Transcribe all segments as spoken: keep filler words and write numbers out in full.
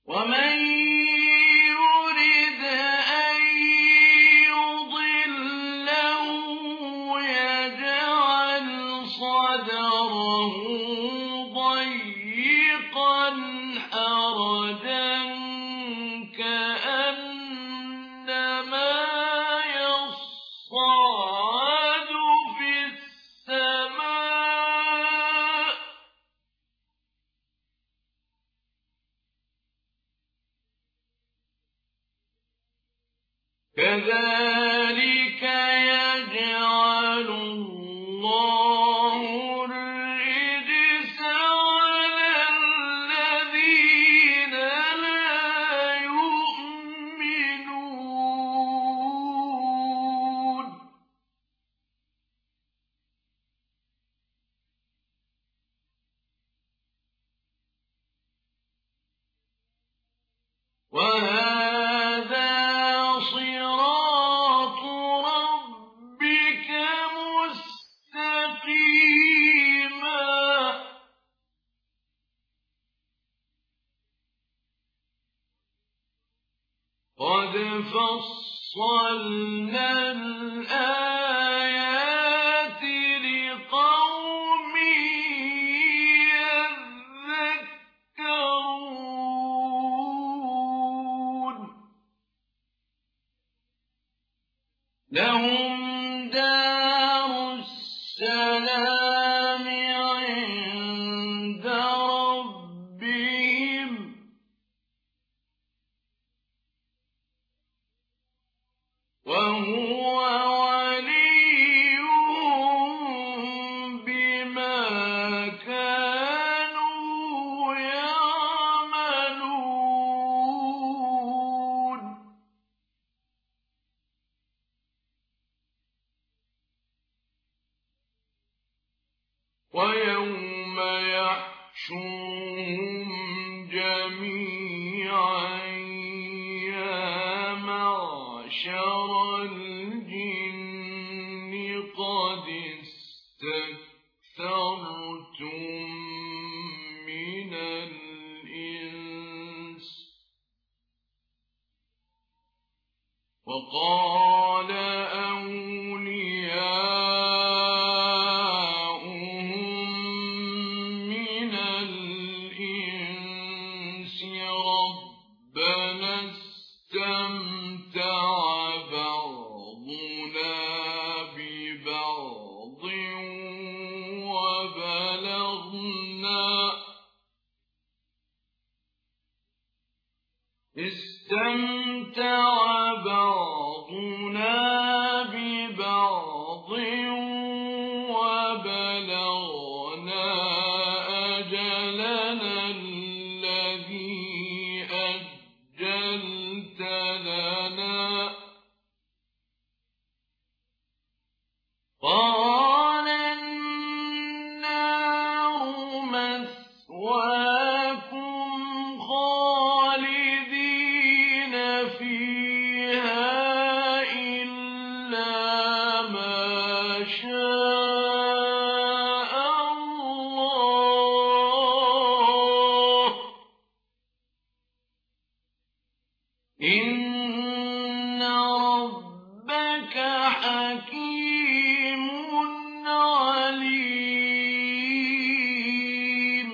ومن يرد أن يضله يجعل صدره ضيقا حرجا كأنما يصعد في السماء كذلك يجعل الله الرجس على الذين لا يؤمنون وهذا صراط ربك مستقيما قد فصلنا الآيات لقوم يذكرون لهم دار السلام عند ربهم وهو وليهم بما كانوا يعملون ويوم يحشرهم جميعا يا معشر الجن قد استكثرتم من الإنس وقال أولياؤهم من الإنس ربنا استمتع بعضنا ببعض وبلغنا استمتع بعضنا ببعض وبلغنا أجلنا الذي أجلت لنا قال النار مثواكم خالدين فيها إلا ما شاء الله إن ربك حكيم عليم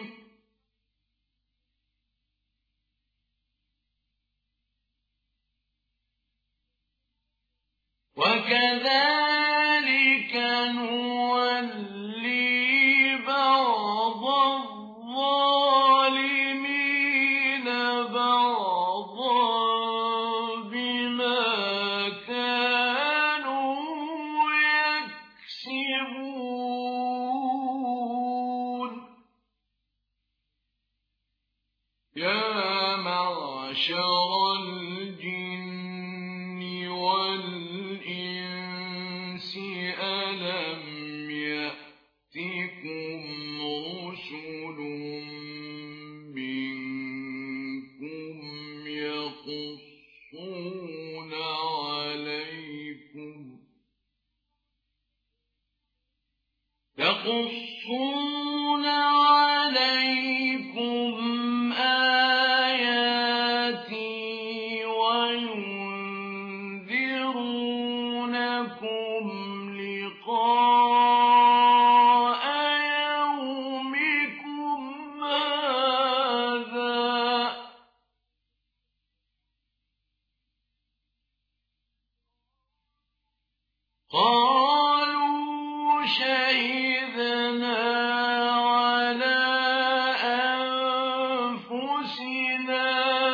وكذلك نولي بعض الظالمين بعضا بما كانوا يكسبون يا معشر الجن والإنس ألم يأتكم رسل منكم يقصون عليكم يقصون عليكم آيات قالوا شهدنا على أنفسنا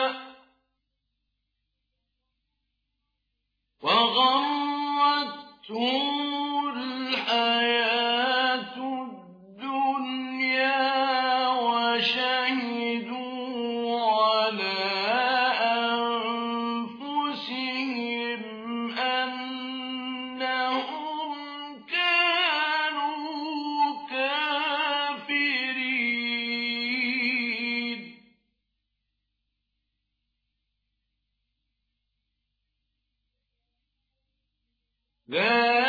وغرتهم الحياة الدنيا وشهدوا على أنفسهم أنهم كانوا كافرين ذلك